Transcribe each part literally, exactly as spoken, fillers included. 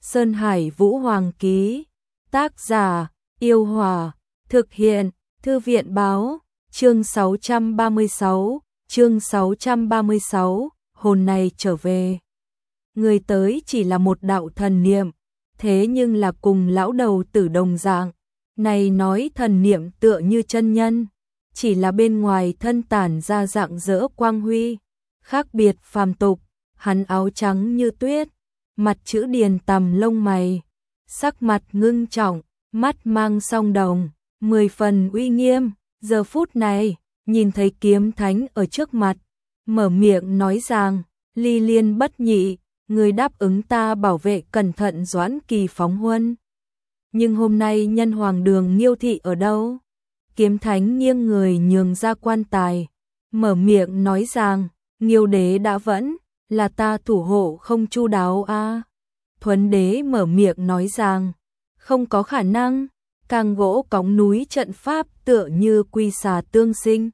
Sơn Hải Vũ Hoàng ký. Tác giả, Yêu Hòa. Thực hiện, Thư viện báo. Chương sáu trăm ba mươi sáu. Chương sáu trăm ba mươi sáu. Hồn này trở về. Người tới chỉ là một đạo thần niệm, thế nhưng là cùng lão đầu tử đồng dạng. Này nói thần niệm tựa như chân nhân, chỉ là bên ngoài thân tản ra dạng dỡ quang huy, khác biệt phàm tục. Hắn áo trắng như tuyết, mặt chữ điền tằm lông mày, sắc mặt ngưng trọng, mắt mang song đồng, mười phần uy nghiêm. Giờ phút này, nhìn thấy kiếm thánh ở trước mặt, mở miệng nói rằng, Ly Liên bất nhị, người đáp ứng ta bảo vệ cẩn thận Doãn Kỳ phóng huân. Nhưng hôm nay nhân hoàng đường Nghiêu thị ở đâu? Kiếm thánh nghiêng người nhường ra quan tài, mở miệng nói rằng, Nghiêu đế đã vẫn, là ta thủ hộ không chu đáo a. À. Thuấn đế mở miệng nói rằng, không có khả năng, càng gỗ cóng núi trận pháp tựa như quy xà tương sinh.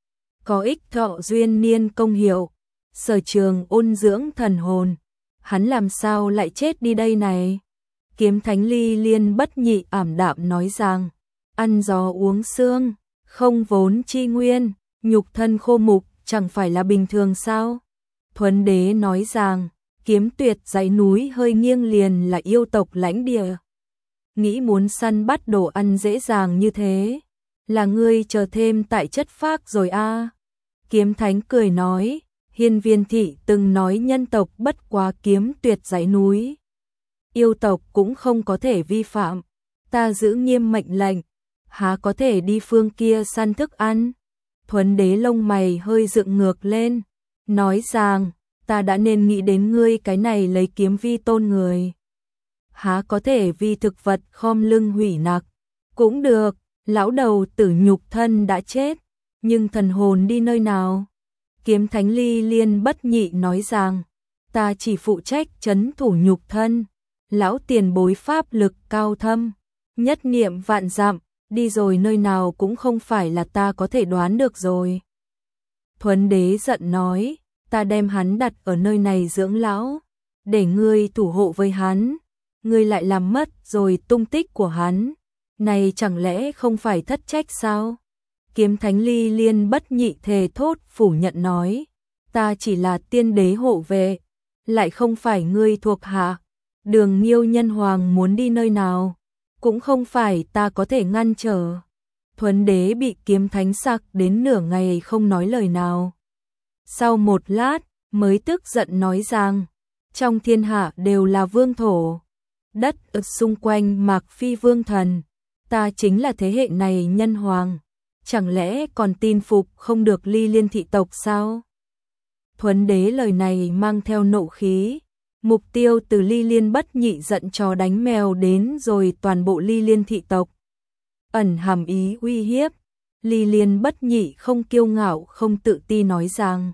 Có ích thọ duyên niên công hiệu, sở trường ôn dưỡng thần hồn, hắn làm sao lại chết đi đây này? Kiếm thánh Ly Liên bất nhị ảm đạm nói rằng, ăn gió uống sương, không vốn chi nguyên, nhục thân khô mục chẳng phải là bình thường sao? Thuấn đế nói rằng, kiếm tuyệt dãy núi hơi nghiêng liền là yêu tộc lãnh địa. Nghĩ muốn săn bắt đồ ăn dễ dàng như thế, là ngươi chờ thêm tại chất phác rồi a. À. Kiếm thánh cười nói, Hiên Viên thị từng nói nhân tộc bất quá kiếm tuyệt dãy núi. Yêu tộc cũng không có thể vi phạm, ta giữ nghiêm mệnh lệnh, há có thể đi phương kia săn thức ăn. Thuấn đế lông mày hơi dựng ngược lên, nói rằng, ta đã nên nghĩ đến ngươi cái này lấy kiếm vi tôn người. Há có thể vì thực vật khom lưng hủy nặc. Cũng được, lão đầu tử nhục thân đã chết, nhưng thần hồn đi nơi nào? Kiếm thánh Ly Liên bất nhị nói rằng, ta chỉ phụ trách trấn thủ nhục thân. Lão tiền bối pháp lực cao thâm, nhất niệm vạn dặm, đi rồi nơi nào cũng không phải là ta có thể đoán được rồi. Thuấn đế giận nói, ta đem hắn đặt ở nơi này dưỡng lão, để ngươi thủ hộ với hắn, ngươi lại làm mất rồi tung tích của hắn, này chẳng lẽ không phải thất trách sao? Kiếm thánh Ly Liên bất nhị thề thốt phủ nhận nói, ta chỉ là tiên đế hộ vệ, lại không phải ngươi thuộc hạ. Đường Nghiêu nhân hoàng muốn đi nơi nào, cũng không phải ta có thể ngăn trở. Thuấn đế bị kiếm thánh sặc đến nửa ngày không nói lời nào. Sau một lát, mới tức giận nói rằng, trong thiên hạ đều là vương thổ, đất ở xung quanh Mạc Phi vương thần, ta chính là thế hệ này nhân hoàng, chẳng lẽ còn tin phục không được Ly Liên thị tộc sao? Thuấn đế lời này mang theo nộ khí. Mục tiêu từ Ly Liên bất nhị giận chó đánh mèo đến rồi toàn bộ Ly Liên thị tộc. Ẩn hàm ý uy hiếp, Ly Liên bất nhị không kiêu ngạo không tự ti nói rằng,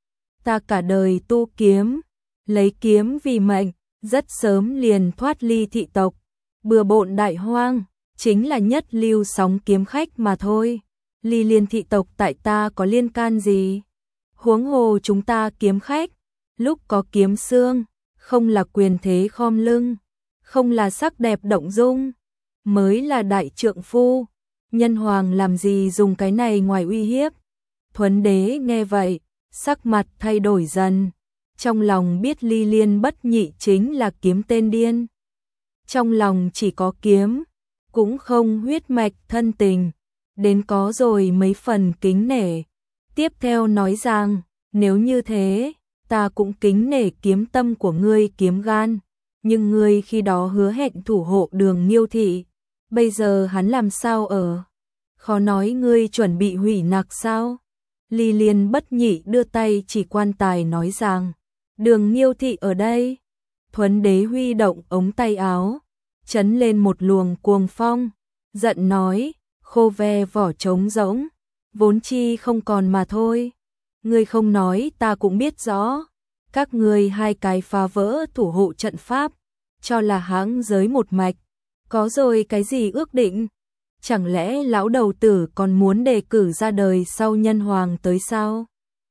ta cả đời tu kiếm, lấy kiếm vì mệnh, rất sớm liền thoát ly thị tộc, bừa bộn đại hoang, chính là nhất lưu sóng kiếm khách mà thôi. Ly Liên thị tộc tại ta có liên can gì? Huống hồ chúng ta kiếm khách, lúc có kiếm xương, không là quyền thế khom lưng, không là sắc đẹp động dung, mới là đại trượng phu. Nhân hoàng làm gì dùng cái này ngoài uy hiếp? Thuấn đế nghe vậy, sắc mặt thay đổi dần, trong lòng biết Ly Liên bất nhị chính là kiếm tên điên. Trong lòng chỉ có kiếm, cũng không huyết mạch thân tình, đến có rồi mấy phần kính nể. Tiếp theo nói rằng, nếu như thế, ta cũng kính nể kiếm tâm của ngươi kiếm gan, nhưng ngươi khi đó hứa hẹn thủ hộ đường Nghiêu thị, bây giờ hắn làm sao ở? Khó nói ngươi chuẩn bị hủy nặc sao? Ly Liên bất nhị đưa tay chỉ quan tài nói rằng, đường Nghiêu thị ở đây. Thuấn đế huy động ống tay áo, chấn lên một luồng cuồng phong, giận nói, khô ve vỏ trống rỗng, vốn chi không còn mà thôi. Ngươi không nói ta cũng biết rõ, các ngươi hai cái phá vỡ thủ hộ trận pháp, cho là hãng giới một mạch, có rồi cái gì ước định? Chẳng lẽ lão đầu tử còn muốn đề cử ra đời sau nhân hoàng tới sao?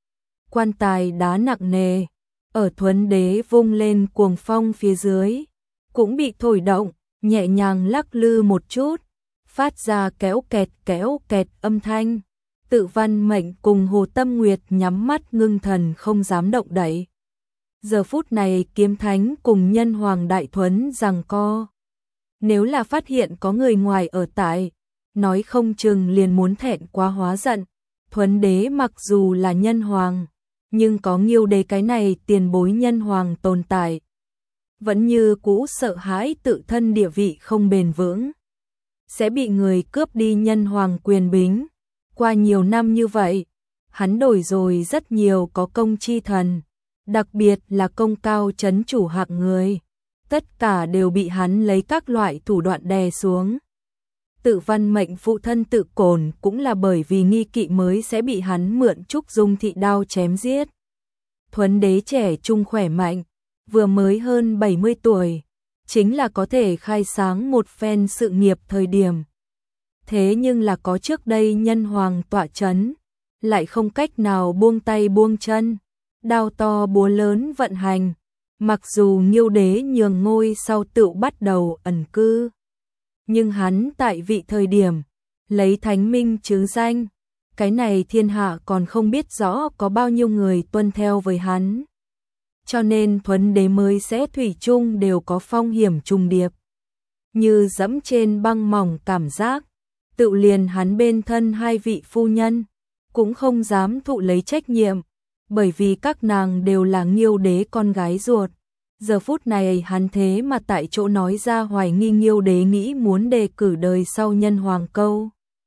Quan tài đá nặng nề, ở Thuấn đế vung lên cuồng phong phía dưới, cũng bị thổi động, nhẹ nhàng lắc lư một chút, phát ra kéo kẹt kéo kẹt âm thanh. Tự Văn Mệnh cùng Hồ Tâm Nguyệt nhắm mắt ngưng thần không dám động đậy. Giờ phút này Kiếm Thánh cùng Nhân Hoàng Đại Thuấn giằng co. Nếu là phát hiện có người ngoài ở tại, nói không chừng liền muốn thẹn quá hóa giận. Thuấn đế mặc dù là nhân hoàng, nhưng có Nghiêu đế cái này tiền bối nhân hoàng tồn tại, vẫn như cũ sợ hãi tự thân địa vị không bền vững, sẽ bị người cướp đi nhân hoàng quyền bính. Qua nhiều năm như vậy, hắn đổi rồi rất nhiều có công chi thần, đặc biệt là công cao chấn chủ hạng người, tất cả đều bị hắn lấy các loại thủ đoạn đè xuống. Tự Văn Mệnh phụ thân Tự Cổn cũng là bởi vì nghi kỵ mới sẽ bị hắn mượn Trúc Dung thị đao chém giết. Thuấn đế trẻ trung khỏe mạnh, vừa mới hơn bảy mươi tuổi, chính là có thể khai sáng một phen sự nghiệp thời điểm. Thế nhưng là có trước đây nhân hoàng tọa chấn, lại không cách nào buông tay buông chân, đao to búa lớn vận hành. Mặc dù Nghiêu đế nhường ngôi sau tựu bắt đầu ẩn cư, nhưng hắn tại vị thời điểm, lấy thánh minh chứ danh, cái này thiên hạ còn không biết rõ có bao nhiêu người tuân theo với hắn. Cho nên Thuấn đế mới sẽ thủy chung đều có phong hiểm trùng điệp, như dẫm trên băng mỏng cảm giác. Tự liền hắn bên thân hai vị phu nhân, cũng không dám thụ lấy trách nhiệm, bởi vì các nàng đều là Nghiêu đế con gái ruột. Giờ phút này hắn thế mà tại chỗ nói ra hoài nghi Nghiêu đế nghĩ muốn đề cử đời sau nhân hoàng câu.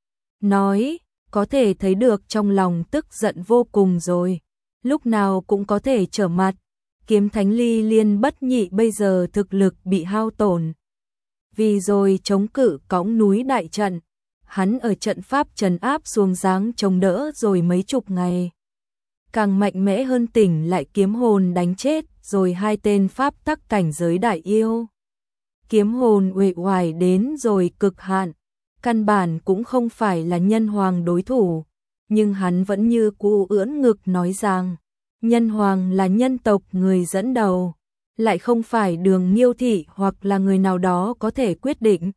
Nói, có thể thấy được trong lòng tức giận vô cùng rồi, lúc nào cũng có thể trở mặt. Kiếm Thánh Ly Liên Bất Nhị bây giờ thực lực bị hao tổn, vì rồi chống cự cõng núi đại trận, hắn ở trận pháp trấn áp xuống dáng chống đỡ rồi mấy chục ngày. Càng mạnh mẽ hơn tỉnh lại kiếm hồn đánh chết rồi hai tên pháp tắc cảnh giới đại yêu. Kiếm hồn uể oải đến rồi cực hạn, căn bản cũng không phải là nhân hoàng đối thủ, nhưng hắn vẫn như cũ ưỡn ngực nói rằng, nhân hoàng là nhân tộc người dẫn đầu, lại không phải Đường Nghiêu thị hoặc là người nào đó có thể quyết định.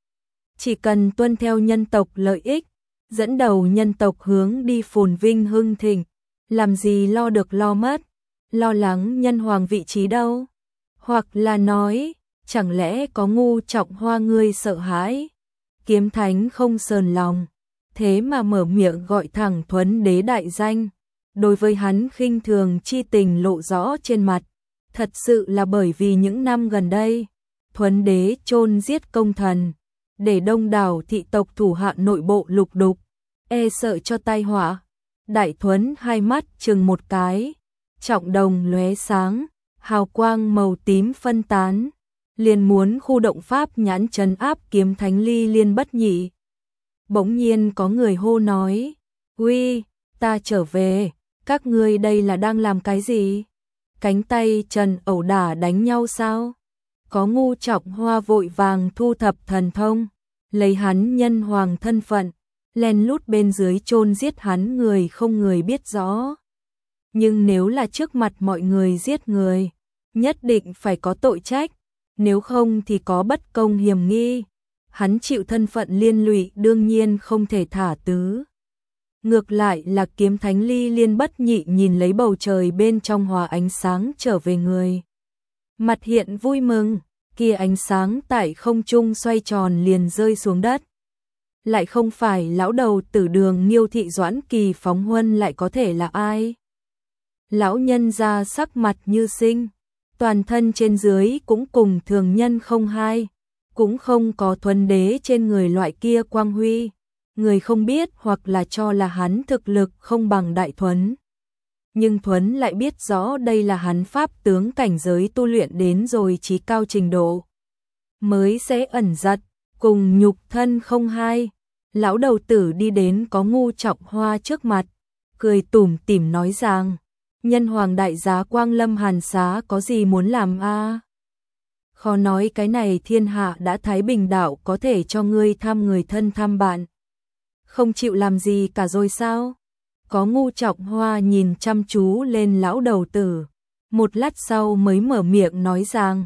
Chỉ cần tuân theo nhân tộc lợi ích, dẫn đầu nhân tộc hướng đi phồn vinh hưng thịnh, làm gì lo được lo mất, lo lắng nhân hoàng vị trí đâu. Hoặc là nói, chẳng lẽ có ngu trọng hoa ngươi sợ hãi? Kiếm Thánh không sờn lòng, thế mà mở miệng gọi thẳng Thuấn đế đại danh. Đối với hắn khinh thường chi tình lộ rõ trên mặt, thật sự là bởi vì những năm gần đây, Thuấn đế chôn giết công thần, để đông đảo thị tộc thủ hạ nội bộ lục đục, e sợ cho tai họa. Đại Thuấn hai mắt chừng một cái, trọng đồng lóe sáng, hào quang màu tím phân tán, liền muốn khu động pháp nhãn trấn áp Kiếm Thánh Ly Liên Bất Nhị. Bỗng nhiên có người hô nói, uy, ta trở về, các ngươi đây là đang làm cái gì? Cánh tay trần ẩu đả đánh nhau sao? Có ngu trọng hoa vội vàng thu thập thần thông, lấy hắn nhân hoàng thân phận, len lút bên dưới chôn giết hắn người không người biết rõ. Nhưng nếu là trước mặt mọi người giết người, nhất định phải có tội trách, nếu không thì có bất công hiểm nghi. Hắn chịu thân phận liên lụy đương nhiên không thể thả tứ. Ngược lại là Kiếm Thánh Ly Liên Bất Nhị nhìn lấy bầu trời bên trong hòa ánh sáng trở về người. Mặt hiện vui mừng, kia ánh sáng tại không trung xoay tròn liền rơi xuống đất. Lại không phải lão đầu tử Đường Nghiêu thị Doãn Kỳ phóng huân lại có thể là ai? Lão nhân ra sắc mặt như sinh, toàn thân trên dưới cũng cùng thường nhân không hai, cũng không có Thuấn đế trên người loại kia quang huy. Người không biết hoặc là cho là hắn thực lực không bằng Đại Thuấn. Nhưng Thuấn lại biết rõ đây là hắn pháp tướng cảnh giới tu luyện đến rồi chí cao trình độ, mới sẽ ẩn giật, cùng nhục thân không hai. Lão đầu tử đi đến có ngu trọng hoa trước mặt, cười tủm tỉm nói rằng, nhân hoàng đại giá quang lâm hàn xá có gì muốn làm a? À? Khó nói cái này thiên hạ đã thái bình đạo có thể cho ngươi thăm người thân thăm bạn. Không chịu làm gì cả rồi sao? Có ngu trọng hoa nhìn chăm chú lên lão đầu tử, một lát sau mới mở miệng nói rằng,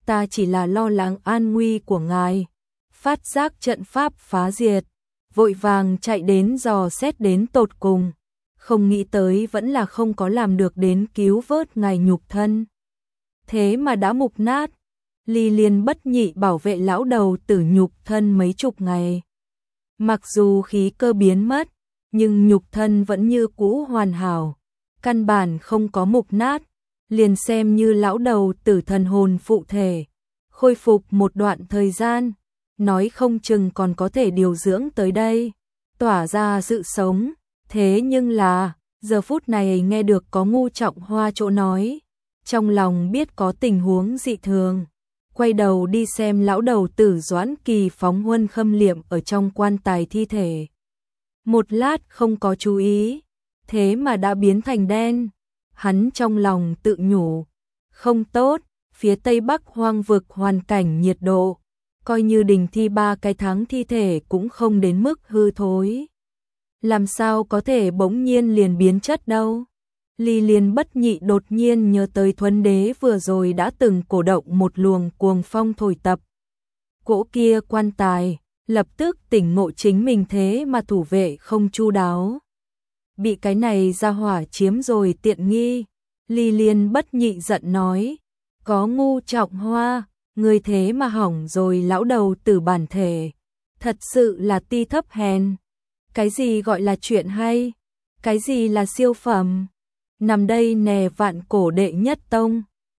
ta chỉ là lo lắng an nguy của ngài. Phát giác trận pháp phá diệt, vội vàng chạy đến dò xét đến tột cùng, không nghĩ tới vẫn là không có làm được đến cứu vớt ngài nhục thân. Thế mà đã mục nát, Ly Liên bất nhị bảo vệ lão đầu tử nhục thân mấy chục ngày. Mặc dù khí cơ biến mất, nhưng nhục thân vẫn như cũ hoàn hảo, căn bản không có mục nát, liền xem như lão đầu tử thần hồn phụ thể, khôi phục một đoạn thời gian, nói không chừng còn có thể điều dưỡng tới đây, tỏa ra sự sống. Thế nhưng là, giờ phút này nghe được có Ngu Trọng Hoa chỗ nói, trong lòng biết có tình huống dị thường, quay đầu đi xem lão đầu tử Doãn Kỳ phóng huân khâm liệm ở trong quan tài thi thể. Một lát không có chú ý, thế mà đã biến thành đen. Hắn trong lòng tự nhủ, không tốt, phía tây bắc hoang vực hoàn cảnh nhiệt độ, coi như đình thi ba cái tháng thi thể cũng không đến mức hư thối. Làm sao có thể bỗng nhiên liền biến chất đâu. Ly Liên bất nhị đột nhiên nhớ tới Thuấn Đế vừa rồi đã từng cổ động một luồng cuồng phong thổi tập. Cỗ kia quan tài, lập tức tỉnh ngộ chính mình thế mà thủ vệ không chu đáo. Bị cái này ra hỏa chiếm rồi tiện nghi. Ly Liên bất nhị giận nói, có Ngu Trọng Hoa, người thế mà hỏng rồi lão đầu tử bản thể. Thật sự là ti thấp hèn. Cái gì gọi là chuyện hay? Cái gì là siêu phẩm? Nằm đây nè vạn cổ đệ nhất tông.